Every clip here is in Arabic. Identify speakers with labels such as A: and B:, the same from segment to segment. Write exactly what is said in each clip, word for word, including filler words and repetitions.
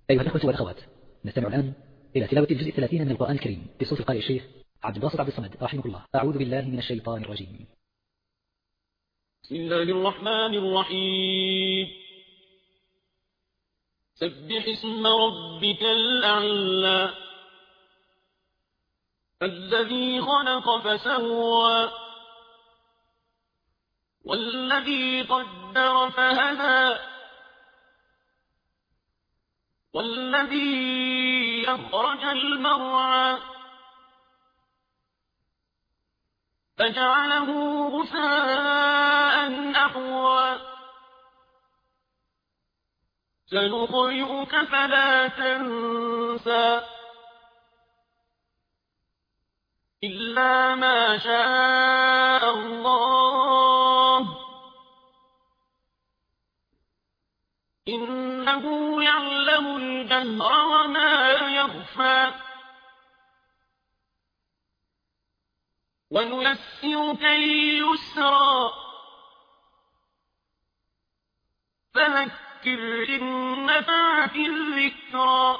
A: أيها الأخوة والأخوات، نستمع الآن إلى تلاوة الجزء الثلاثين من القرآن الكريم بصوت القارئ الشيخ عبد الباسط عبد الصمد رحمه الله. أعوذ بالله من الشيطان الرجيم.
B: بسم الله الرحمن الرحيم. سبح اسم ربك الأعلى الذي خلق فسوى والذي قدر فهدى والذي أخرج المرعى فجعله غثاء أحوى سنقرئك فلا تنسى إلا ما شاء الله إنه يعلم الجهر وما يخفى ونيسرك لليسرى فذكر إن نفعت الذكرى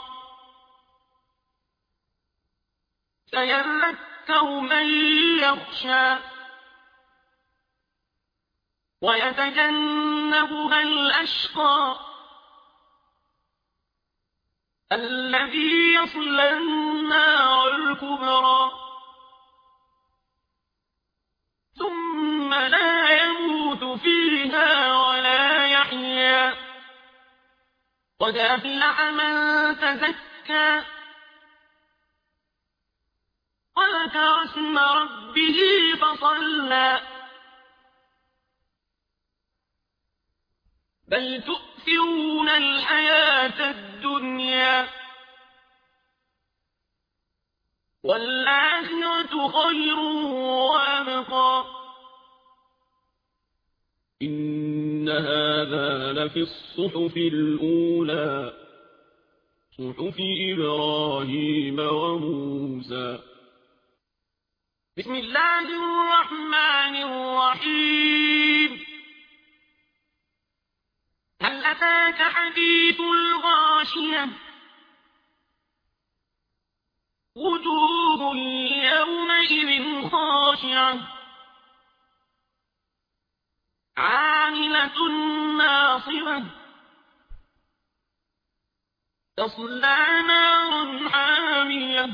B: سيذكر من يخشى ويتجنبها الأشقى الذي يصلى النار الكبرى ثم لا يموت فيها ولا يحيا قد أفلح من تزكى وذكر اسم ربه فصلى بل تؤثرون الحياة الدنيا والآخرة خير وأبقى إن هذا لفي الصحف الأولى صحف إبراهيم وموسى. بسم الله الرحمن الرحيم. هل أتاك حديث الغاشية وجوه يومئذ خاشعة عاملة ناصبة تصلى نارا حامية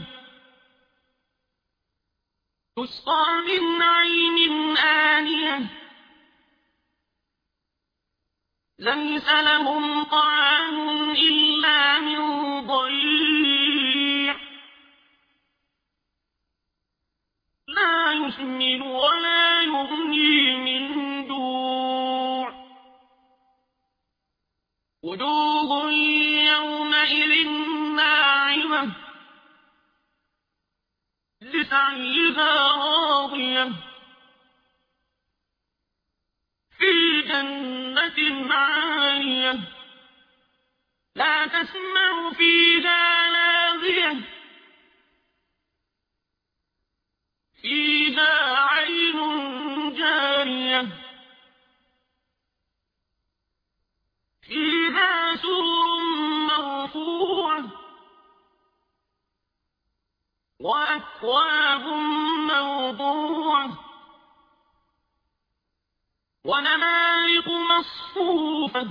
B: تسقى من عين آنية ليس لهم طعام إلا من ضريع لا يسمن ولا يغني من جوع وجوه يومئذ ناعمة لسعيها راضية في جنة عالية لا تسمع فيها لاغية فيها عين جارية فيها سرر مرفوعة وأكواب موضوعة ونمارق مصفوفة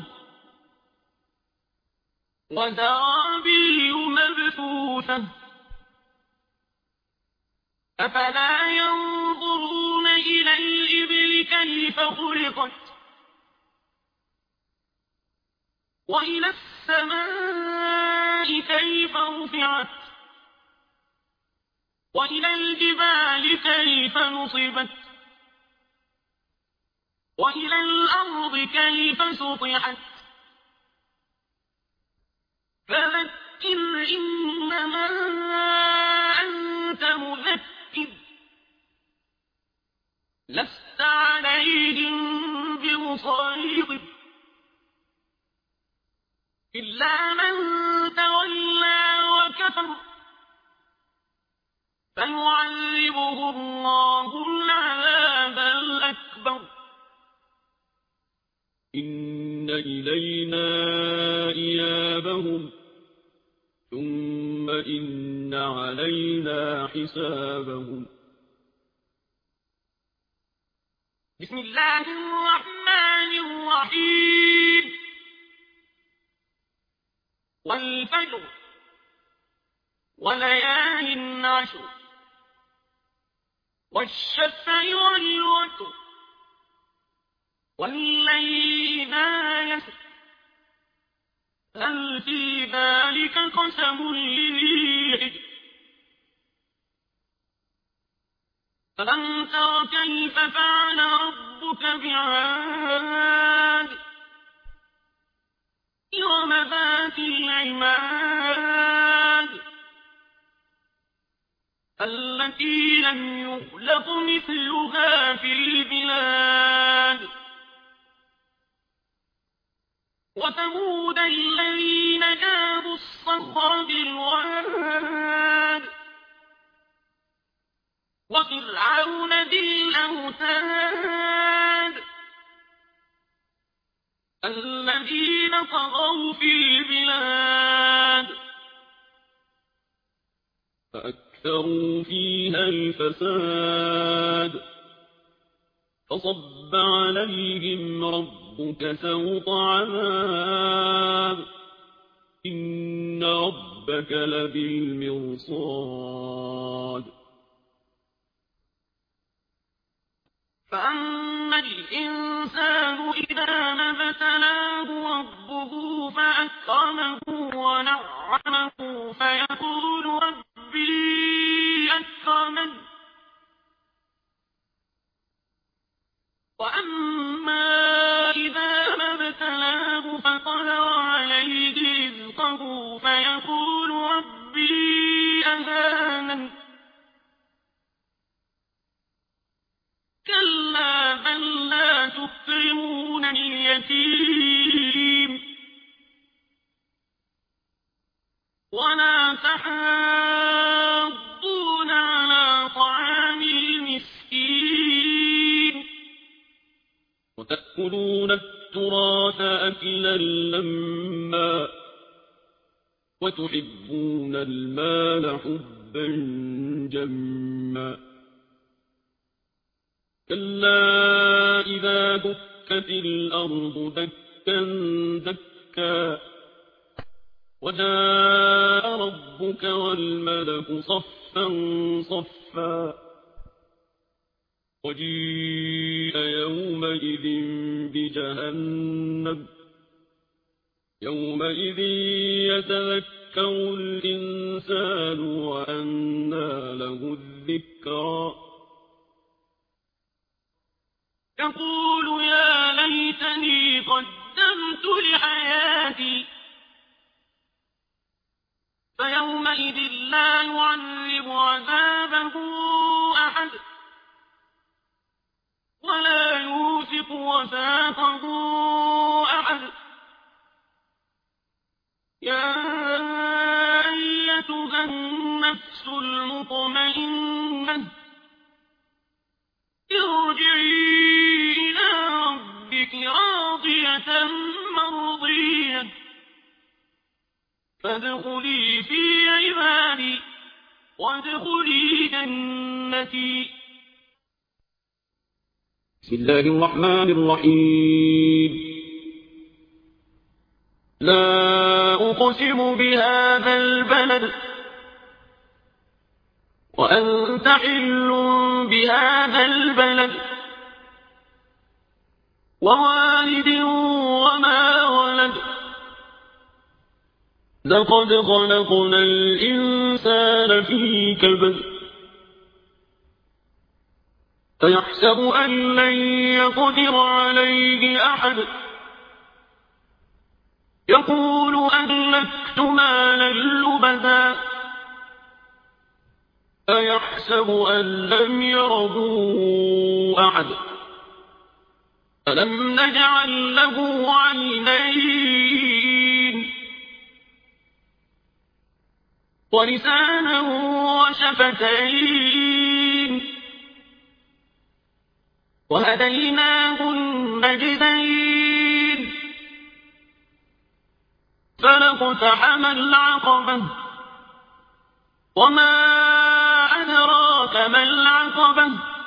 B: وزرابي مبثوثة أفلا ينظرون إلى الإبل كيف خلقت وإلى السماء كيف رفعت وإلى الجبال كيف نصبت وإلى الأرض كيف سطحت فذكر إنما أنت مذكر لست عليهم بمسيطر إلا من تولى وكفر فيعذبه الله العذاب الأكبر إن إلينا إيابهم
C: ثم إن علينا حسابهم.
B: بسم الله الرحمن الرحيم. والفجر وليال عشر والشفع والوتر والليل ما يسر هل في ذلك قسم لذي حجر ألم تر كيف فعل ربك بعاد إرم ذات العماد التي لم يخلق مثلها في البلاد وثمود الذين جابوا الصخر بالواد وفرعون ذي الأوتاد الذين طغوا في البلاد
C: فأكثروا فيها الفساد فصب عليهم ربك سوط عذاب إن ربك لبالمرصاد.
B: فأما الإنسان إذا ما ابتلاه ربه فأكرمه ونعمه فيقول ربي أكرمن وأما إذا ما ابتلاه فقدر عليه رزقه فيقول ربي أهانن كلا بل لا تكرمون اليتيم ولا تحاضون على طعام المسكين
C: وتأكلون التراث أكلا لما وتحبون المال حبا جما كلا إذا دكت الأرض دكا دكا وجاء ربك والملك صفا صفا وجيء يومئذ بجهنم يومئذ يتذكر الإنسان وأنى له الذكرى
B: يقول يا ليتني قدمت لحياتي فيومئذ لا يعذب عذابه أحد ولا يوثق وثاقه أحد يا أيتها النفس المطمئنة ارجعي إلى ربك راضية مرضية فادخلي في عبادي وادخلي جنتي.
C: بسم الله الرحمن الرحيم. لا أقسم بهذا البلد وأنت حل بهذا البلد ووالد وما ولد لقد خلقنا الإنسان في كبد فيحسب أن لن يقدر عليه أحد يقول أهلكت مالا لبدا أيحسب أن لم يره أحد ألم نجعل له عينين ولسانا وشفتين وهديناه النجدين فلاقتحم العقبة وما أدراك ما العقبة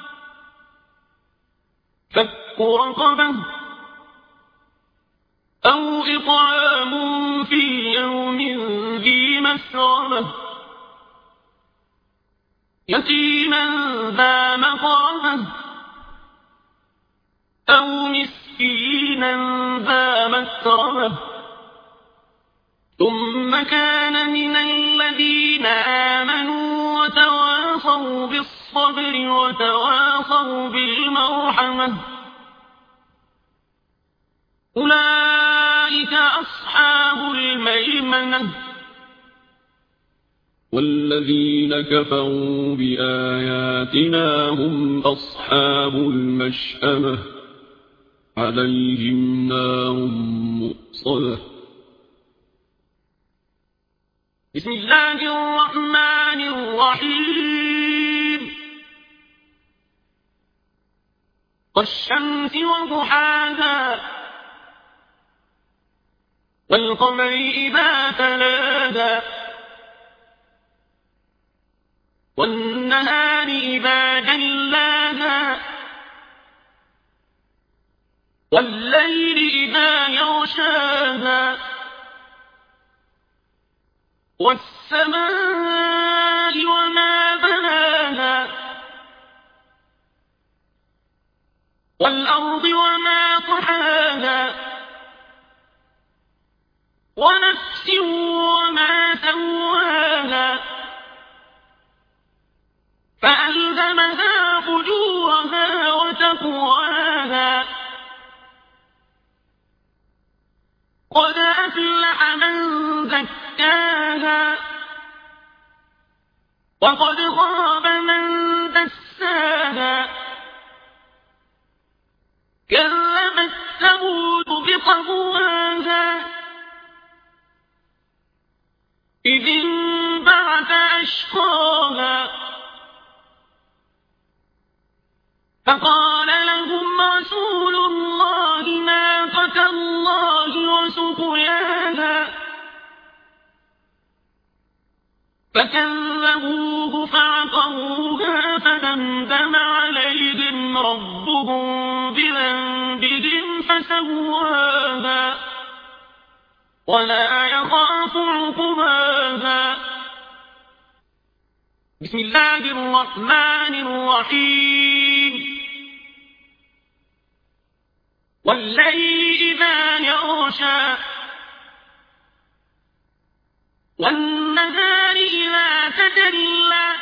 C: فك رقبة أو إطعام في يوم ذي مسغبة يتيما ذا مقربة أو مسكينا ذا متربة ثم كان من الذين آمنوا وتواصوا بالصبر وتواصوا بالمرحمة أولئك أصحاب الميمنة والذين كفروا بآياتنا هم أصحاب المشأمة عليهم نار مؤصدة. بسم الله الرحمن الرحيم والشمس وضحاها والقمر إذا تلاها والنهار إذا جلاها والليل إذا يغشاها والسماء وما بناها والأرض وما طحاها ونفس وما سواها فألهمها فجورها وتقواها قد أفلح من زكاها وقد خاب من دساها كذبت ثمود بطغواها إذ انبعث أشقاها فقال لهم رسول الله ناقة الله وسقياها فكذبوه فعقروها فدمدم عليهم ربهم بذنبهم فسواها ولا يخاف عقباها. بسم الله الرحمن الرحيم والليل إذا يغشى والنهار إذا تجلى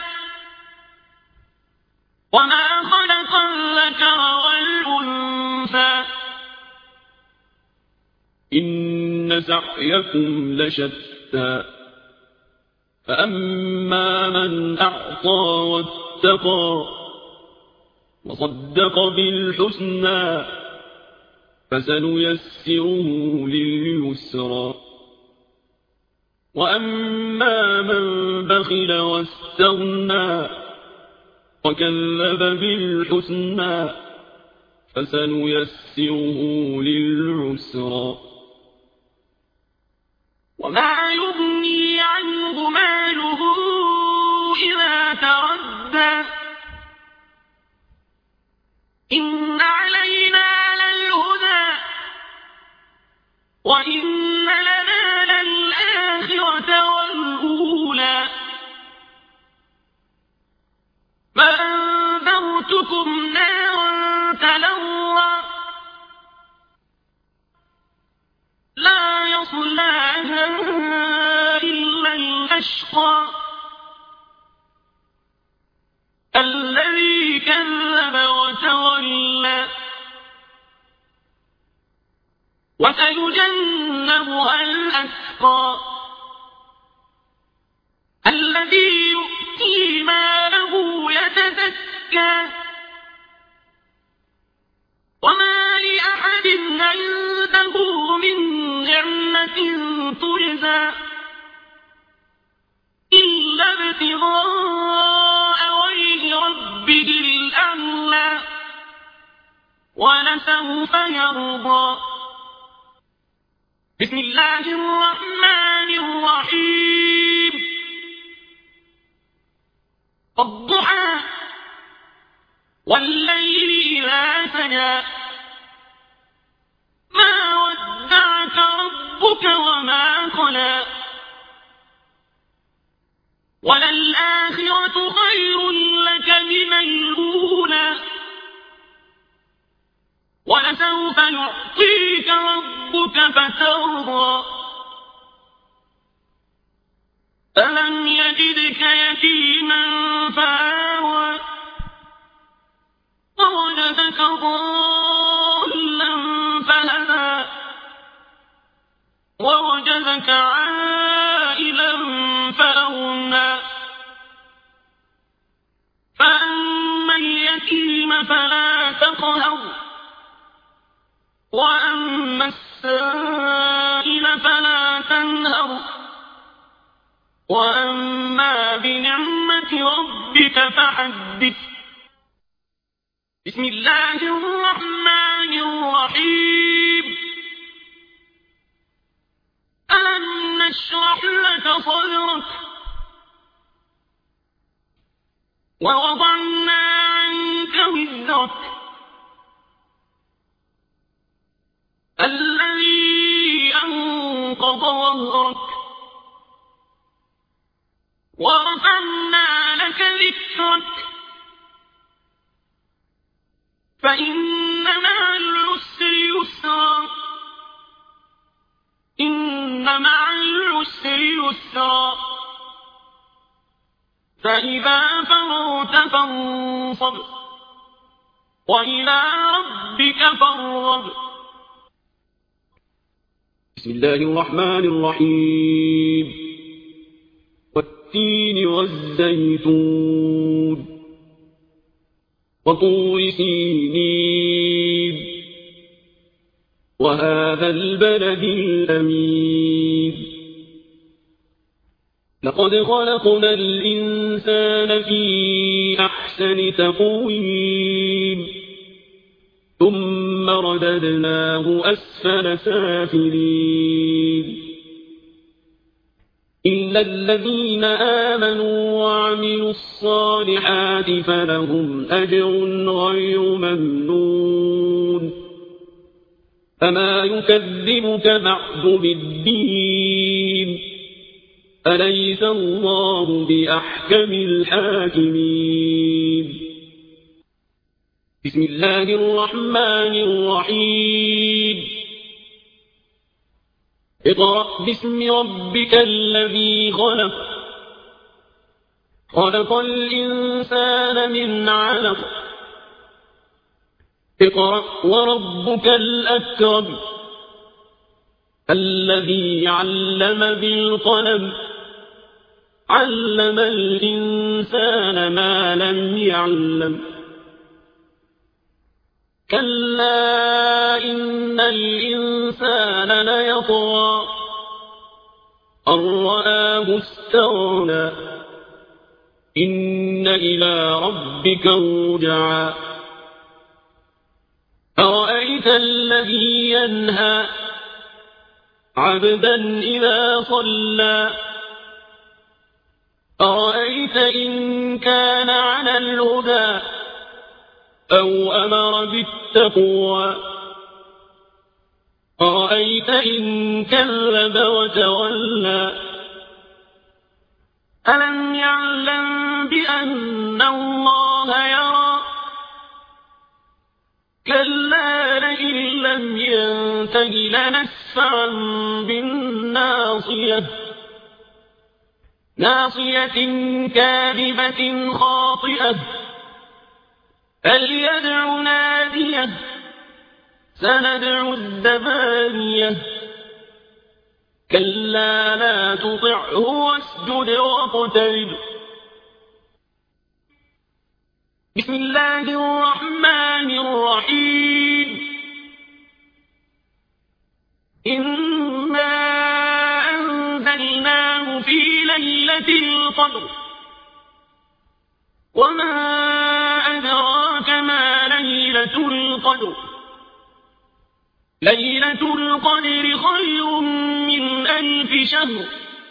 C: وما خلق الذكر والأنثى إن سعيكم لشتى فأما من أعطى واتقى وصدق بالحسنى فسنيسره لليسرى وأما من بخل واستغنى وكذب بالحسنى فسنيسره للعسرى وما يغني عنه ماله إذا تردى إن علينا للهدى وإن لنا للآخرة والأولى فأنذرتكم نارا تلظى لا يصلاها إلا الأشقى الذي كذب وتولى وسيجنبها الأتقى الذي يؤتي ماله يتزكى وما لأحد عنده من نعمة تجزى إلا ابتغاء وجه ربه الأعلى ولسوف يرضى. بسم الله الرحمن الرحيم الضحى والليل إذا سجى ما ودعك ربك وما قلى وللآخرة خير لك من الأولى ولسوف يعطيك ربك فترضى ألم يجدك يتيما فآوى ووجدك ضالا فهدى ووجدك عائلا فأغنى فأما اليتيم فلا تقهر وأما السائل فلا تنهر وأما بنعمة ربك فحدث بسم الله الرحمن الرحيم ألم نشرح لك صدرك ووضعنا عنك وزرك الذي أنقض ظهرك ورفعنا لك ذكرك فإن مع العسر يسرا إن مع العسر يسرا فإذا فرغت فانصب وإلى ربك فارغب
D: بسم الله الرحمن الرحيم والتين والزيتون وطور سينين وهذا البلد الأمين لقد خلقنا الإنسان في أحسن تقويم ثم رددناه أسفل سافلين إلا الذين آمنوا وعملوا الصالحات فلهم أجر غير ممنون فما يكذبك بعد بالدين أليس الله بأحكم الحاكمين بسم الله الرحمن الرحيم اقرأ باسم ربك الذي خلق خلق الإنسان من علق اقرأ وربك الأكرم الذي علم بالقلم علم الإنسان ما لم يعلم كلا إن الإنسان ليطغى أن رآه استغنى إن إلى ربك الرجعى أرأيت الذي ينهى عبدا إذا صلى أرأيت إن كان على الهدى أو أمر بالتقوى أرأيت إن كذب وتولى ألم يعلم بأن الله يرى كلا لئن لم ينته لنسفعا بالناصية ناصية كاذبة خاطئة فليدع ناديه سندع الزبانية كلا لا تطعه واسجد واقترب بسم الله الرحمن الرحيم إنا أنزلناه في ليلة القدر وما أدراك ما ليلة القدر ليلة القدر خير من ألف شهر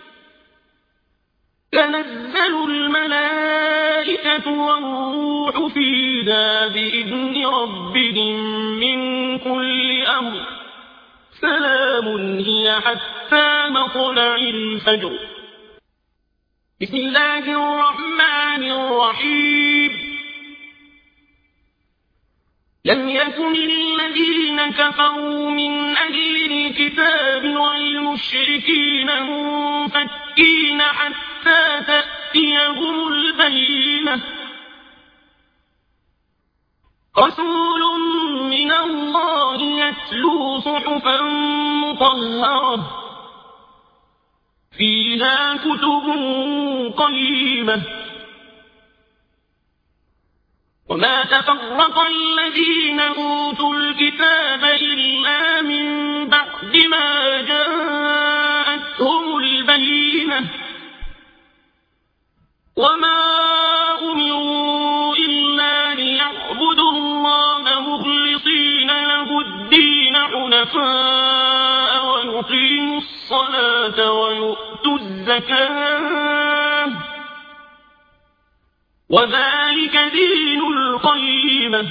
D: تنزل الملائكة والروح فيها بإذن ربهم من كل أمر سلام هي حتى مطلع الفجر. بسم الله الرحمن الرحيم. لم يكن الذين كفروا من أهل الكتاب والمشركين منفكين حتى تأتيهم البينة رسول من الله يتلو صحفا مطهرة فيها كتب قيمة وما تفرق الذين أوتوا الكتاب إلا من بعد ما جاءتهم البينة وما أمروا إلا ليعبدوا الله مخلصين له الدين حنفاء ويقيموا الصلاة ويؤتوا الزكاة وذلك دين القيمة.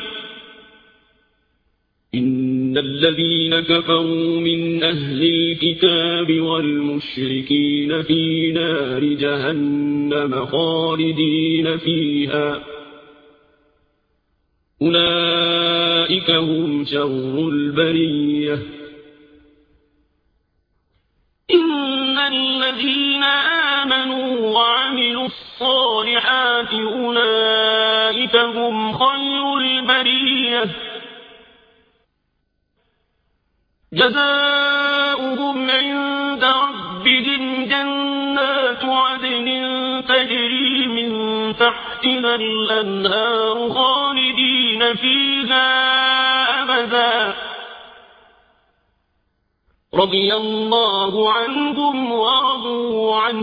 D: إن الذين كفروا من أهل الكتاب والمشركين في نار جهنم خالدين فيها أولئك هم شر البرية. إن الذين آمنوا وعملوا الصالحات أولئك هم خير البرية جزاؤهم عند ربهم جنات عدن تجري من تحتها الأنهار خالدين فيها أبدا رضي الله عنهم ورضوا عنه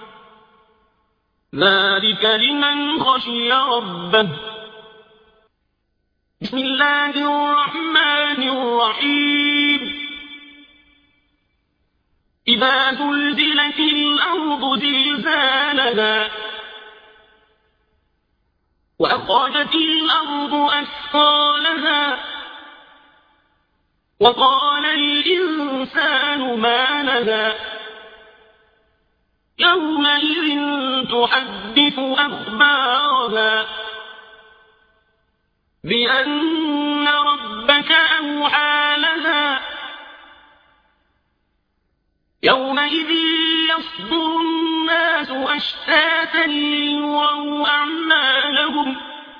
D: ذلك لمن خشي ربه. بسم الله الرحمن الرحيم. إذا زلزلت الأرض زلزالها وأخرجت الأرض أثقالها وقال الإنسان ما لها يومئذ تحدث أخبارها بأن ربك أوحى لها يومئذ يصدر الناس أشتاتا ليروا أعمالهم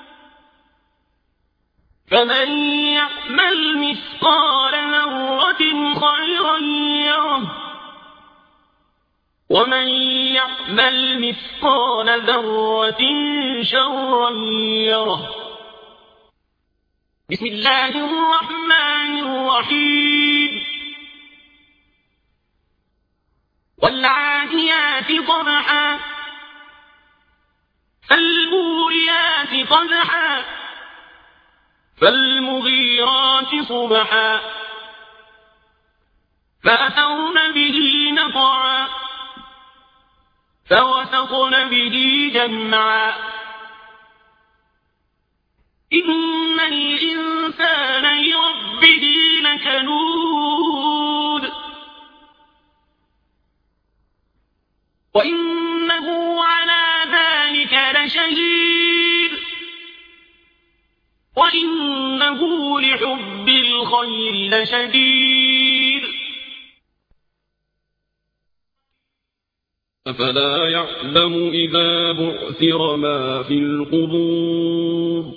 D: فمن يعمل مثقال ذرة خيرا يره ومن يعمل مثقال ذرة شرا يره. بسم الله الرحمن الرحيم. والعاديات ضبحا فالموريات قدحا فالمغيرات صبحا فأثرن به نقعا فوسطن به جمعا إن الإنسان لربه لكنود وإنه على ذلك لشهيد وإنه لحب الخير لشديد.
E: أفلا يعلم إذا بعثر ما في القبور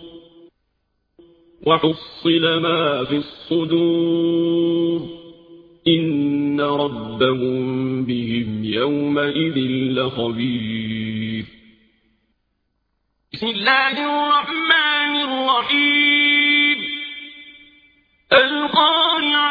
E: وحصل ما في الصدور إن ربهم بهم يومئذ لخبير.
D: بسم الله الرحمن الرحيم. القارعة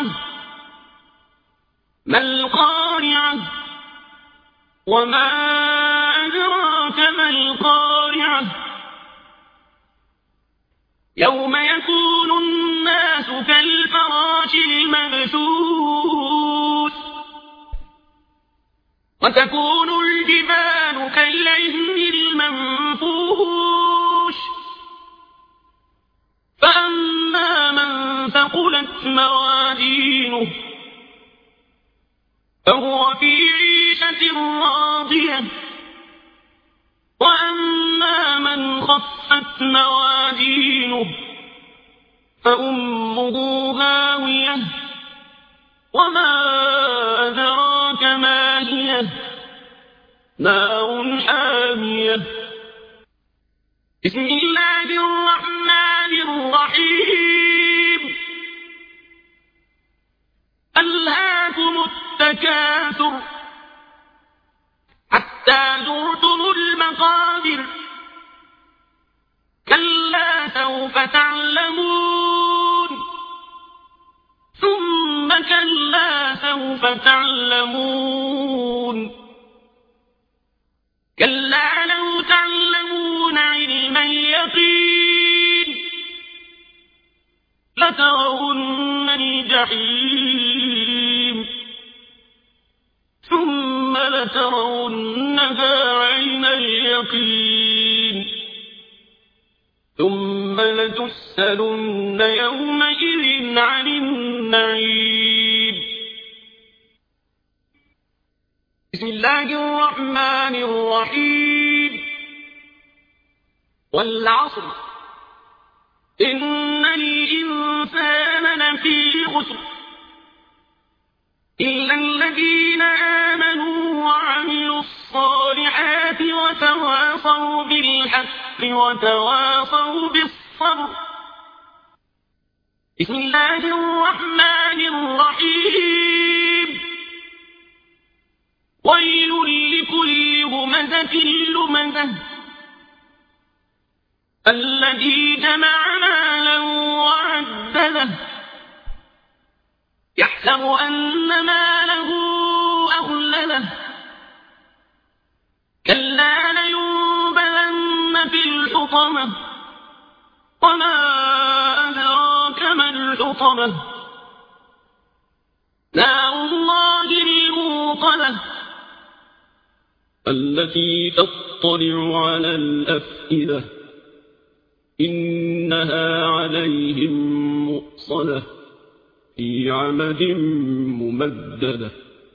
D: ما القارعة وما أدراك ما القارعة يوم يكون الناس
C: الناس كالفراش المبثوث وتكون الجبال كالعهن المنفوش فأما من ثقلت موازينه فهو في عيشة راضية وأما من خفت موازينه فأمه هاوية وما أدراك ما هي نار حامية بسم الله الرحمن الرحيم ألهاكم التكاثر حتى زرتم المقابر كلا سوف تعلمون ثم كلا سوف تعلمون كلا لو تعلمون علم اليقين لترون الجحيم ثم لترونها عين اليقين ثم لتسألن يومئذ عن النعيم بسم الله الرحمن الرحيم والعصر إن الإنسان لفي خسر إلا الذين آمنوا وعملوا الصالحات وتواصوا بالحق وتواصوا بالصبر بسم الله الرحمن الرحيم ويل لكل همزة لمزة الذي جمع مالا وعدده يحسب أن ماله أخلده كلا لينبذن في الحطمة وما أدراك ما الحطمة نار الله الموقدة
E: التي تطلع على الأفئدة إنها عليهم مؤصدة في عمد ممددة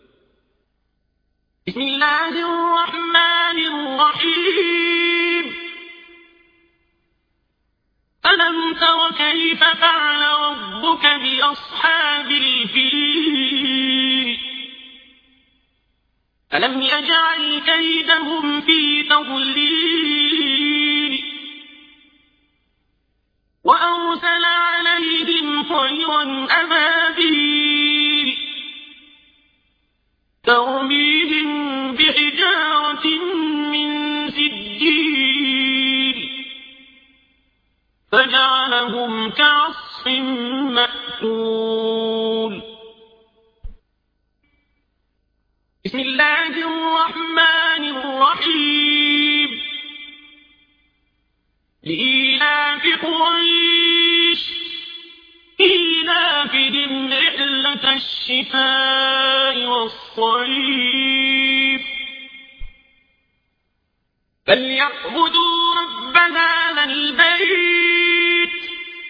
C: بسم الله الرحمن الرحيم ألم تر كيف فعل ربك بأصحاب الفيل ألم يجعل كيدهم في تضليل وأرسل عليهم طيرا أبابيل ترميهم بحجارة من سجيل فجعلهم كعصف مأكول بسم الله الرحمن الرحيم لإيلاف قريش إيلافهم رحلة الشتاء والصيف فليعبدوا رب هذا البيت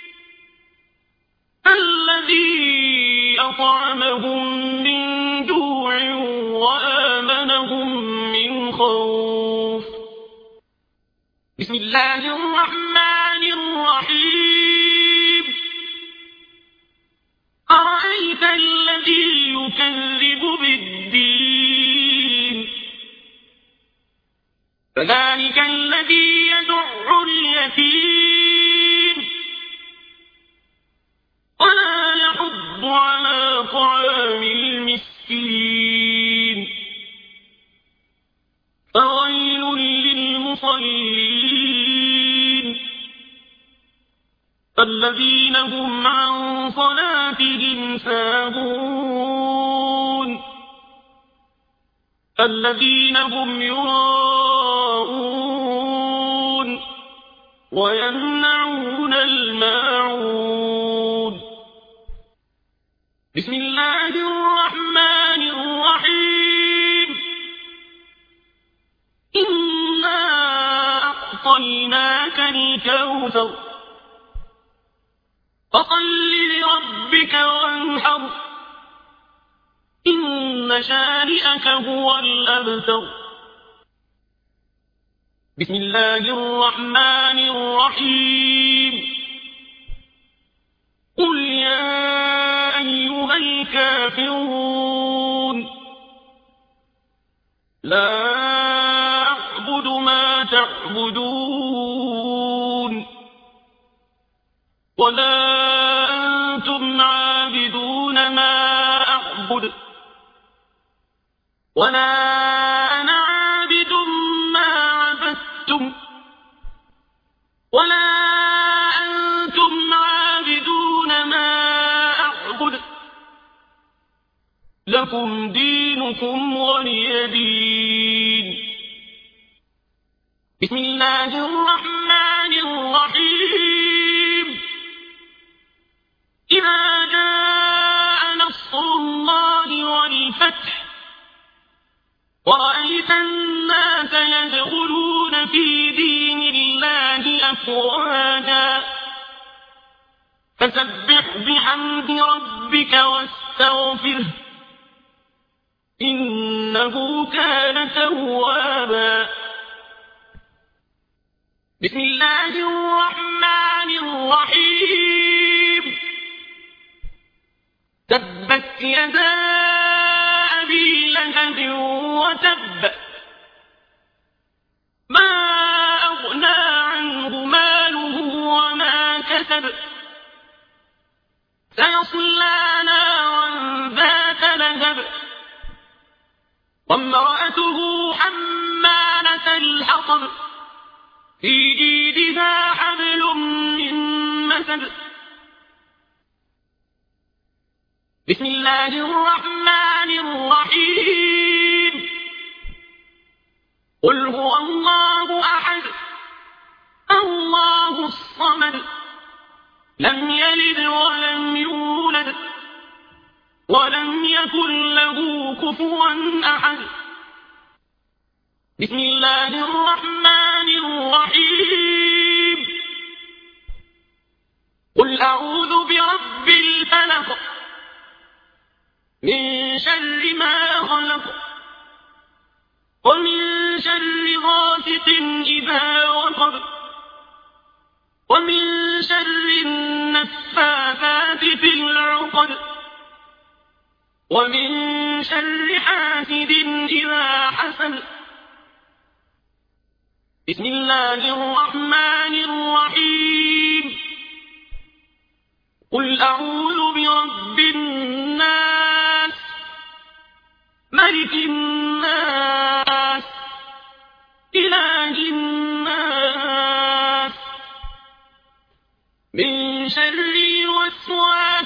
C: الذي أطعمهم من جوع وآمنهم من خوف بسم الله الرحمن الرحيم أرأيت الذي يكذب بالدين فذلك الذي يدع اليتيم ولا يحض على طعام المسكين فويل للمصلين الذين هم عن صلاتهم ساهون الذين هم يراءون ويمنعون الماعون
D: بسم الله الرحمن الرحيم إنا أعطيناك الكوثر فصل لربك وانحر إن شانئك هو الأبتر بسم الله الرحمن الرحيم قل يا أيها الكافرون لا أعبد ما تعبدون ولا أنتم عابدون ما أعبد ولا أنا عابد ما عبدتم ولا أنتم عابدون ما أعبد لكم دينكم ولي دين بسم الله الرحمن الرحيم إذا جاء نصر الله والفتح ورأيت الناس يدخلون في دين الله أفواجا فسبح بحمد ربك واستغفره إنه كان توابا بسم الله الرحمن الرحيم تبت يدا أبي لهب وتب ما أغنى عنه ماله وما كسب سيصلى نارا ذات لهب وامرأته حمالة الحطب في جيدها حبل من مسد بسم الله الرحمن الرحيم قل هو الله أحد الله الصمد لم يلد ولم يولد ولم يكن له كفوا أحد بسم الله الرحمن الرحيم قل أعوذ برب الفلق من شر ما خلق ومن شر غاسق إذا وقب ومن شر النفاثات في العقد ومن شر حاسد إذا حسد بسم الله الرحمن الرحيم قل أعوذ برب الناس ملك الناس إله الناس من شر الوسواس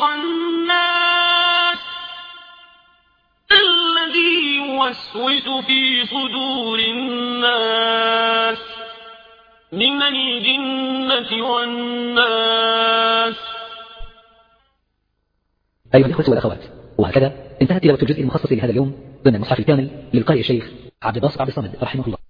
D: الخناس الذي يوسوس في صدور الناس من الجنة والناس.
A: أيها الإخوة والأخوات، وهكذا انتهت تلاوة الجزء المخصص لهذا اليوم ضمن المصحف الكامل للقارئ الشيخ عبد الباسط عبد الصمد رحمه الله.